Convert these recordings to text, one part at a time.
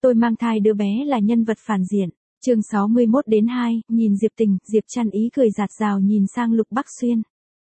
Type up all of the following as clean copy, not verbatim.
Tôi mang thai đứa bé là nhân vật phản diện. Chương 61-2, nhìn Diệp Tình, Diệp Trăn ý cười rạt rào nhìn sang Lục Bắc Xuyên.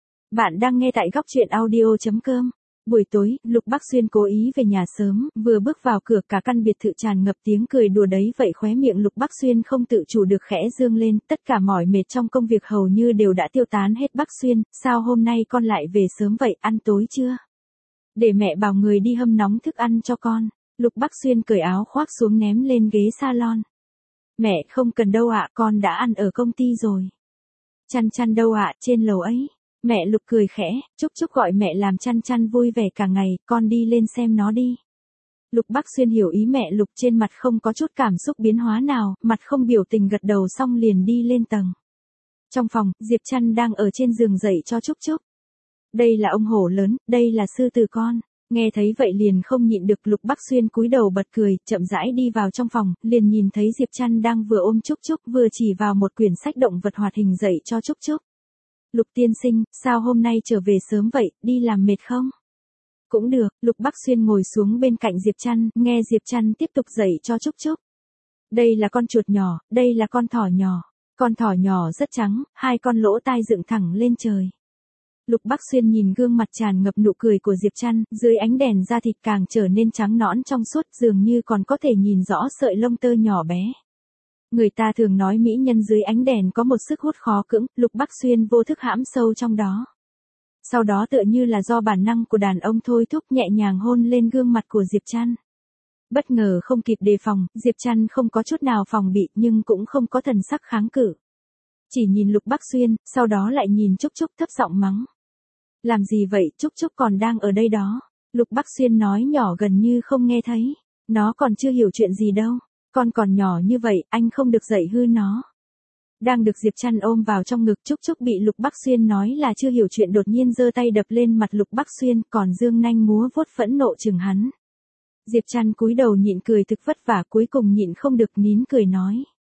Bạn đang nghe tại góc truyện audio.com. Buổi tối, Lục Bắc Xuyên cố ý về nhà sớm, vừa bước vào cửa cả căn biệt thự tràn ngập tiếng cười đùa đấy vậy khóe miệng Lục Bắc Xuyên không tự chủ được khẽ dương lên, tất cả mỏi mệt trong công việc hầu như đều đã tiêu tán hết. Bắc Xuyên, sao hôm nay con lại về sớm vậy, ăn tối chưa? Để mẹ bảo người đi hâm nóng thức ăn cho con. Lục Bắc Xuyên cởi áo khoác xuống ném lên ghế salon. Mẹ không cần đâu ạ, con đã ăn ở công ty rồi. Chăn chăn đâu ạ, trên lầu ấy. Mẹ Lục cười khẽ, Trúc Trúc gọi mẹ làm chăn chăn vui vẻ cả ngày, con đi lên xem nó đi. Lục Bắc Xuyên hiểu ý mẹ Lục, trên mặt không có chút cảm xúc biến hóa nào, mặt không biểu tình gật đầu xong liền đi lên tầng. Trong phòng, Diệp Trăn đang ở trên giường dậy cho Trúc Trúc. Đây là ông hổ lớn, đây là sư tử con. Nghe thấy vậy liền không nhịn được, Lục Bắc Xuyên cúi đầu bật cười, chậm rãi đi vào trong phòng, liền nhìn thấy Diệp Trăn đang vừa ôm Trúc Trúc vừa chỉ vào một quyển sách động vật hoạt hình dạy cho Trúc Trúc. Lục tiên sinh, sao hôm nay trở về sớm vậy, đi làm mệt không? Cũng được, Lục Bắc Xuyên ngồi xuống bên cạnh Diệp Trăn, nghe Diệp Trăn tiếp tục dạy cho Trúc Trúc. Đây là con chuột nhỏ, đây là con thỏ nhỏ. Con thỏ nhỏ rất trắng, hai con lỗ tai dựng thẳng lên trời. Lục Bắc Xuyên nhìn gương mặt tràn ngập nụ cười của Diệp Trăn, dưới ánh đèn da thịt càng trở nên trắng nõn trong suốt, dường như còn có thể nhìn rõ sợi lông tơ nhỏ bé. Người ta thường nói mỹ nhân dưới ánh đèn có một sức hút khó cưỡng, Lục Bắc Xuyên vô thức hãm sâu trong đó. Sau đó tựa như là do bản năng của đàn ông thôi thúc nhẹ nhàng hôn lên gương mặt của Diệp Trăn. Bất ngờ không kịp đề phòng, Diệp Trăn không có chút nào phòng bị nhưng cũng không có thần sắc kháng cự. Chỉ nhìn Lục Bắc Xuyên, sau đó lại nhìn Trúc Trúc thấp giọng mắng. Làm gì vậy, Trúc Trúc còn đang ở đây đó. Lục Bắc Xuyên nói nhỏ gần như không nghe thấy. Nó còn chưa hiểu chuyện gì đâu. Con còn nhỏ như vậy, anh không được dạy hư nó. Đang được Diệp Trăn ôm vào trong ngực, Trúc Trúc bị Lục Bắc Xuyên nói là chưa hiểu chuyện đột nhiên giơ tay đập lên mặt Lục Bắc Xuyên, còn dương nanh múa vuốt phẫn nộ chừng hắn. Diệp Trăn cúi đầu nhịn cười thực vất vả, cuối cùng nhịn không được nín cười nói.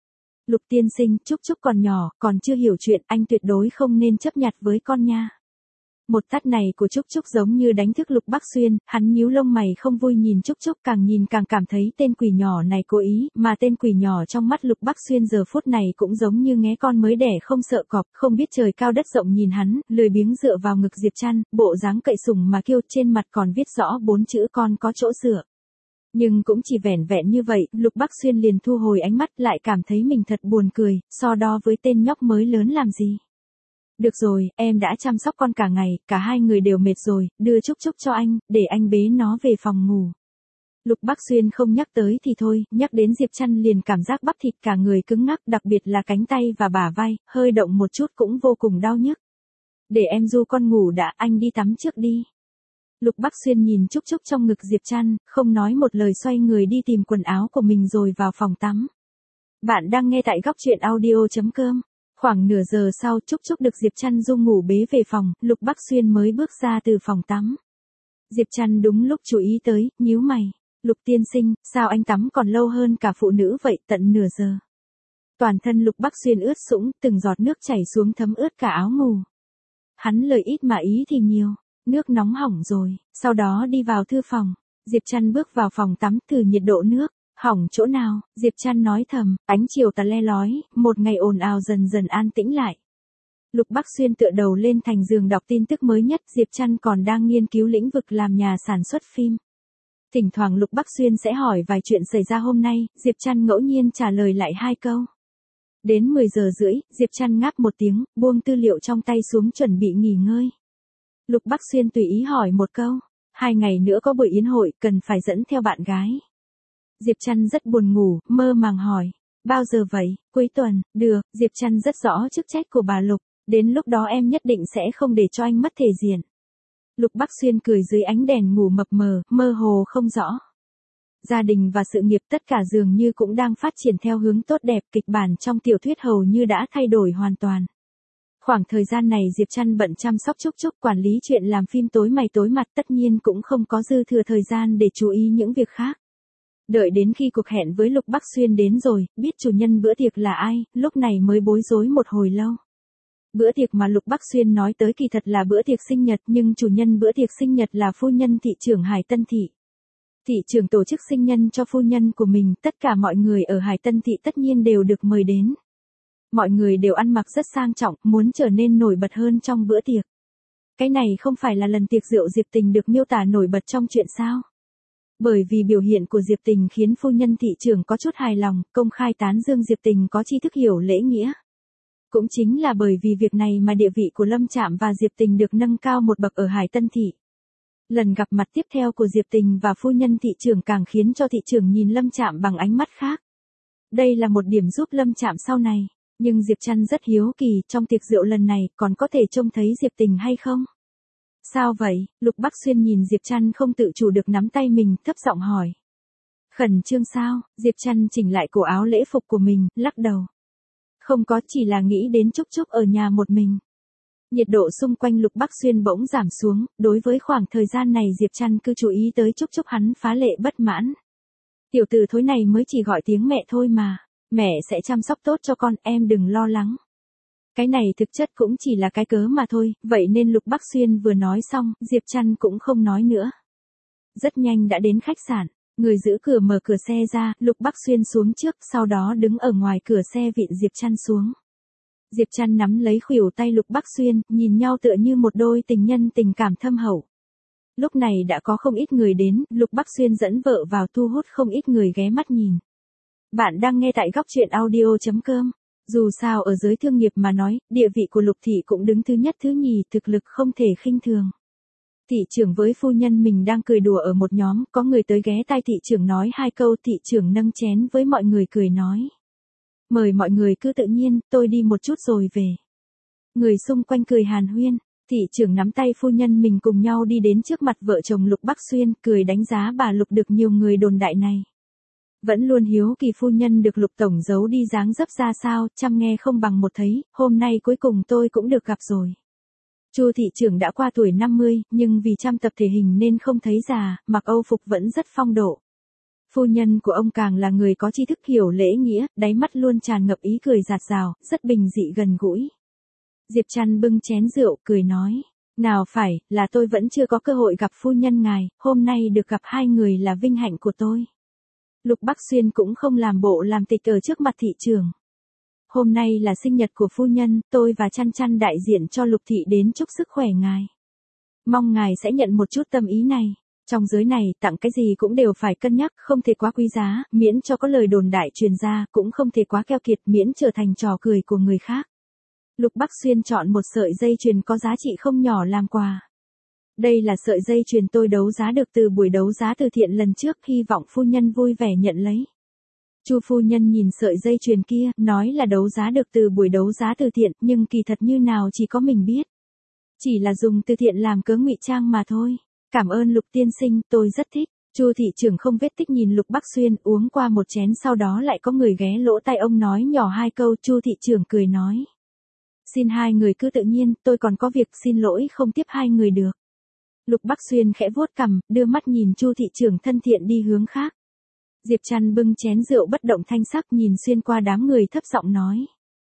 Lục tiên sinh, Trúc Trúc còn nhỏ, còn chưa hiểu chuyện, anh tuyệt đối không nên chấp nhặt với con nha. Một tát này của Trúc Trúc giống như đánh thức Lục Bắc Xuyên, hắn nhíu lông mày không vui nhìn Trúc Trúc, càng nhìn càng cảm thấy tên quỷ nhỏ này cố ý, mà tên quỷ nhỏ trong mắt Lục Bắc Xuyên giờ phút này cũng giống như nghé con mới đẻ không sợ cọp, không biết trời cao đất rộng nhìn hắn, lười biếng dựa vào ngực Diệp Trăn, bộ dáng cậy sủng mà kêu, trên mặt còn viết rõ 4 chữ con có chỗ dựa. Nhưng cũng chỉ vẻn vẹn như vậy, Lục Bắc Xuyên liền thu hồi ánh mắt, lại cảm thấy mình thật buồn cười, so đo với tên nhóc mới lớn làm gì. Được rồi, em đã chăm sóc con cả ngày, cả hai người đều mệt rồi, đưa Trúc Trúc cho anh, để anh bế nó về phòng ngủ. Lục Bắc Xuyên không nhắc tới thì thôi, nhắc đến Diệp Trăn liền cảm giác bắp thịt cả người cứng ngắc, đặc biệt là cánh tay và bả vai, hơi động một chút cũng vô cùng đau nhức. Để em du con ngủ đã, anh đi tắm trước đi. Lục Bắc Xuyên nhìn Trúc Trúc trong ngực Diệp Trăn, không nói một lời xoay người đi tìm quần áo của mình rồi vào phòng tắm. Bạn đang nghe tại góc truyện audio.com. Khoảng nửa giờ sau, Trúc Trúc được Diệp Trăn du ngủ bế về phòng, Lục Bắc Xuyên mới bước ra từ phòng tắm. Diệp Trăn đúng lúc chú ý tới, nhíu mày. Lục tiên sinh, sao anh tắm còn lâu hơn cả phụ nữ vậy, tận nửa giờ. Toàn thân Lục Bắc Xuyên ướt sũng, từng giọt nước chảy xuống thấm ướt cả áo ngủ. Hắn lời ít mà ý thì nhiều, nước nóng hỏng rồi, sau đó đi vào thư phòng. Diệp Trăn bước vào phòng tắm, thử nhiệt độ nước. Hỏng chỗ nào, Diệp Trăn nói thầm, ánh chiều tà le lói, một ngày ồn ào dần dần an tĩnh lại. Lục Bắc Xuyên tựa đầu lên thành giường đọc tin tức mới nhất, Diệp Trăn còn đang nghiên cứu lĩnh vực làm nhà sản xuất phim. Thỉnh thoảng Lục Bắc Xuyên sẽ hỏi vài chuyện xảy ra hôm nay, Diệp Trăn ngẫu nhiên trả lời lại 2 câu. Đến 10 giờ rưỡi, Diệp Trăn ngáp một tiếng, buông tư liệu trong tay xuống chuẩn bị nghỉ ngơi. Lục Bắc Xuyên tùy ý hỏi một câu, 2 ngày nữa có buổi yến hội, cần phải dẫn theo bạn gái. Diệp Trăn rất buồn ngủ, mơ màng hỏi. Bao giờ vậy? Cuối tuần, được, Diệp Trăn rất rõ chức trách của bà Lục, đến lúc đó em nhất định sẽ không để cho anh mất thể diện. Lục Bắc Xuyên cười dưới ánh đèn ngủ mập mờ, mơ hồ không rõ. Gia đình và sự nghiệp tất cả dường như cũng đang phát triển theo hướng tốt đẹp, kịch bản trong tiểu thuyết hầu như đã thay đổi hoàn toàn. Khoảng thời gian này Diệp Trăn bận chăm sóc Trúc Trúc, quản lý chuyện làm phim tối mày tối mặt, tất nhiên cũng không có dư thừa thời gian để chú ý những việc khác. Đợi đến khi cuộc hẹn với Lục Bắc Xuyên đến rồi, biết chủ nhân bữa tiệc là ai, lúc này mới bối rối một hồi lâu. Bữa tiệc mà Lục Bắc Xuyên nói tới kỳ thật là bữa tiệc sinh nhật, nhưng chủ nhân bữa tiệc sinh nhật là phu nhân thị trưởng Hải Tân Thị. Thị trưởng tổ chức sinh nhân cho phu nhân của mình, tất cả mọi người ở Hải Tân thị tất nhiên đều được mời đến. Mọi người đều ăn mặc rất sang trọng, muốn trở nên nổi bật hơn trong bữa tiệc. Cái này không phải là lần tiệc rượu Diệp Tình được miêu tả nổi bật trong chuyện sao? Bởi vì biểu hiện của Diệp Tình khiến phu nhân thị trưởng có chút hài lòng, công khai tán dương Diệp Tình có tri thức hiểu lễ nghĩa. Cũng chính là bởi vì việc này mà địa vị của Lâm Trạm và Diệp Tình được nâng cao một bậc ở Hải Tân thị. Lần gặp mặt tiếp theo của Diệp Tình và phu nhân thị trưởng càng khiến cho thị trưởng nhìn Lâm Trạm bằng ánh mắt khác. Đây là một điểm giúp Lâm Trạm sau này, nhưng Diệp Trăn rất hiếu kỳ, trong tiệc rượu lần này còn có thể trông thấy Diệp Tình hay không? Sao vậy? Lục Bắc Xuyên nhìn Diệp Trăn không tự chủ được nắm tay mình, thấp giọng hỏi. Khẩn trương sao? Diệp Trăn chỉnh lại cổ áo lễ phục của mình, lắc đầu. Không có, chỉ là nghĩ đến Trúc Trúc ở nhà một mình. Nhiệt độ xung quanh Lục Bắc Xuyên bỗng giảm xuống, đối với khoảng thời gian này Diệp Trăn cứ chú ý tới Trúc Trúc hắn phá lệ bất mãn. Tiểu tử thối này mới chỉ gọi tiếng mẹ thôi mà, mẹ sẽ chăm sóc tốt cho con, em đừng lo lắng. Cái này thực chất cũng chỉ là cái cớ mà thôi, vậy nên Lục Bắc Xuyên vừa nói xong, Diệp Trăn cũng không nói nữa. Rất nhanh đã đến khách sạn, người giữ cửa mở cửa xe ra, Lục Bắc Xuyên xuống trước, sau đó đứng ở ngoài cửa xe vịn Diệp Trăn xuống. Diệp Trăn nắm lấy khuỷu tay Lục Bắc Xuyên, nhìn nhau tựa như một đôi tình nhân tình cảm thâm hậu. Lúc này đã có không ít người đến, Lục Bắc Xuyên dẫn vợ vào thu hút không ít người ghé mắt nhìn. Bạn đang nghe tại góc truyện audio.com. Dù sao ở giới thương nghiệp mà nói, địa vị của Lục thị cũng đứng thứ nhất thứ nhì, thực lực không thể khinh thường. Thị trưởng với phu nhân mình đang cười đùa ở một nhóm, có người tới ghé tai thị trưởng nói hai câu, thị trưởng nâng chén với mọi người cười nói. Mời mọi người cứ tự nhiên, tôi đi một chút rồi về. Người xung quanh cười hàn huyên, thị trưởng nắm tay phu nhân mình cùng nhau đi đến trước mặt vợ chồng Lục Bắc Xuyên, cười đánh giá bà Lục được nhiều người đồn đại này. Vẫn luôn hiếu kỳ phu nhân được Lục tổng giấu đi dáng dấp ra sao, chăm nghe không bằng một thấy, hôm nay cuối cùng tôi cũng được gặp rồi. Chu thị trưởng đã qua tuổi 50, nhưng vì chăm tập thể hình nên không thấy già, mặc âu phục vẫn rất phong độ. Phu nhân của ông càng là người có tri thức hiểu lễ nghĩa, đáy mắt luôn tràn ngập ý cười rạt rào, rất bình dị gần gũi. Diệp Trăn bưng chén rượu, cười nói, nào phải, là tôi vẫn chưa có cơ hội gặp phu nhân ngài, hôm nay được gặp hai người là vinh hạnh của tôi. Lục Bắc Xuyên cũng không làm bộ làm tịch ở trước mặt thị trưởng. Hôm nay là sinh nhật của phu nhân, tôi và Trăn Trăn đại diện cho Lục thị đến chúc sức khỏe ngài. Mong ngài sẽ nhận một chút tâm ý này. Trong giới này, tặng cái gì cũng đều phải cân nhắc, không thể quá quý giá, miễn cho có lời đồn đại truyền ra, cũng không thể quá keo kiệt, miễn trở thành trò cười của người khác. Lục Bắc Xuyên chọn một sợi dây chuyền có giá trị không nhỏ làm quà. Đây là sợi dây chuyền tôi đấu giá được từ buổi đấu giá từ thiện lần trước, hy vọng phu nhân vui vẻ nhận lấy. Chu phu nhân nhìn sợi dây chuyền kia, nói là đấu giá được từ buổi đấu giá từ thiện, nhưng kỳ thật như nào chỉ có mình biết. Chỉ là dùng từ thiện làm cớ ngụy trang mà thôi. Cảm ơn Lục tiên sinh, tôi rất thích. Chu thị trưởng không vết tích nhìn Lục Bắc Xuyên, uống qua một chén sau đó lại có người ghé lỗ tai ông nói nhỏ hai câu, Chu thị trưởng cười nói. Xin hai người cứ tự nhiên, tôi còn có việc, xin lỗi không tiếp hai người được. Lục Bắc Xuyên khẽ vuốt cằm, đưa mắt nhìn Chu thị trưởng thân thiện đi hướng khác. Diệp Trăn bưng chén rượu bất động thanh sắc nhìn xuyên qua đám người thấp giọng nói.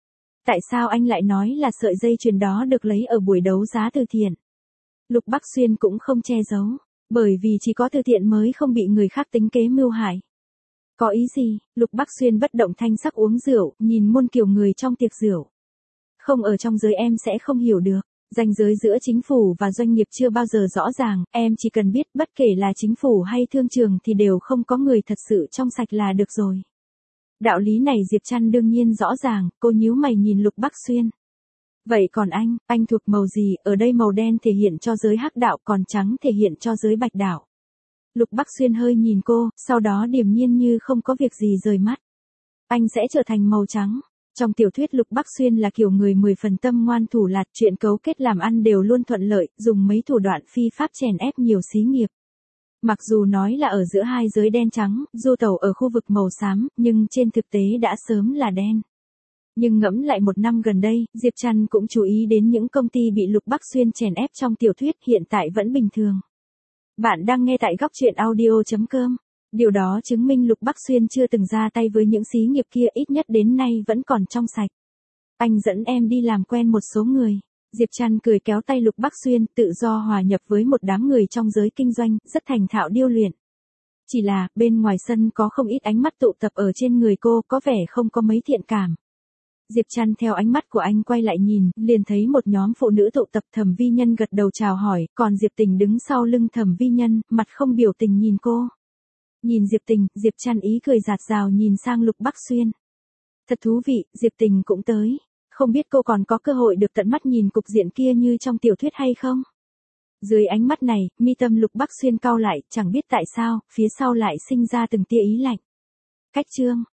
Tại sao anh lại nói là sợi dây chuyền đó được lấy ở buổi đấu giá từ thiện? Lục Bắc Xuyên cũng không che giấu, bởi vì chỉ có từ thiện mới không bị người khác tính kế mưu hại. Có ý gì? Lục Bắc Xuyên bất động thanh sắc uống rượu, nhìn muôn kiểu người trong tiệc rượu. Không ở trong giới em sẽ không hiểu được, ranh giới giữa chính phủ và doanh nghiệp chưa bao giờ rõ ràng, em chỉ cần biết bất kể là chính phủ hay thương trường thì đều không có người thật sự trong sạch là được rồi. Đạo lý này Diệp Trăn đương nhiên rõ ràng, cô nhíu mày nhìn Lục Bắc Xuyên. Vậy còn anh thuộc màu gì, ở đây màu đen thể hiện cho giới hắc đạo, còn trắng thể hiện cho giới bạch đạo. Lục Bắc Xuyên hơi nhìn cô, sau đó điềm nhiên như không có việc gì rời mắt. Anh sẽ trở thành màu trắng. Trong tiểu thuyết Lục Bắc Xuyên là kiểu người 10 phần tâm ngoan thủ lạt, chuyện cấu kết làm ăn đều luôn thuận lợi, dùng mấy thủ đoạn phi pháp chèn ép nhiều xí nghiệp. Mặc dù nói là ở giữa hai giới đen trắng, du tẩu ở khu vực màu xám, nhưng trên thực tế đã sớm là đen. Nhưng ngẫm lại một năm gần đây, Diệp Trăn cũng chú ý đến những công ty bị Lục Bắc Xuyên chèn ép trong tiểu thuyết hiện tại vẫn bình thường. Bạn đang nghe tại góc truyện audio.com. Điều đó chứng minh Lục Bắc Xuyên chưa từng ra tay với những xí nghiệp kia, ít nhất đến nay vẫn còn trong sạch. Anh dẫn em đi làm quen một số người. Diệp Trăn cười kéo tay Lục Bắc Xuyên, tự do hòa nhập với một đám người trong giới kinh doanh, rất thành thạo điêu luyện. Chỉ là, bên ngoài sân có không ít ánh mắt tụ tập ở trên người cô, có vẻ không có mấy thiện cảm. Diệp Trăn theo ánh mắt của anh quay lại nhìn, liền thấy một nhóm phụ nữ tụ tập. Thẩm Vi Nhân gật đầu chào hỏi, còn Diệp Tình đứng sau lưng Thẩm Vi Nhân, mặt không biểu tình nhìn cô. Nhìn Diệp Tình, Diệp Trăn ý cười rạt rào nhìn sang Lục Bắc Xuyên. Thật thú vị, Diệp Tình cũng tới. Không biết cô còn có cơ hội được tận mắt nhìn cục diện kia như trong tiểu thuyết hay không? Dưới ánh mắt này, mi tâm Lục Bắc Xuyên cau lại, chẳng biết tại sao, phía sau lại sinh ra từng tia ý lạnh. Cách chương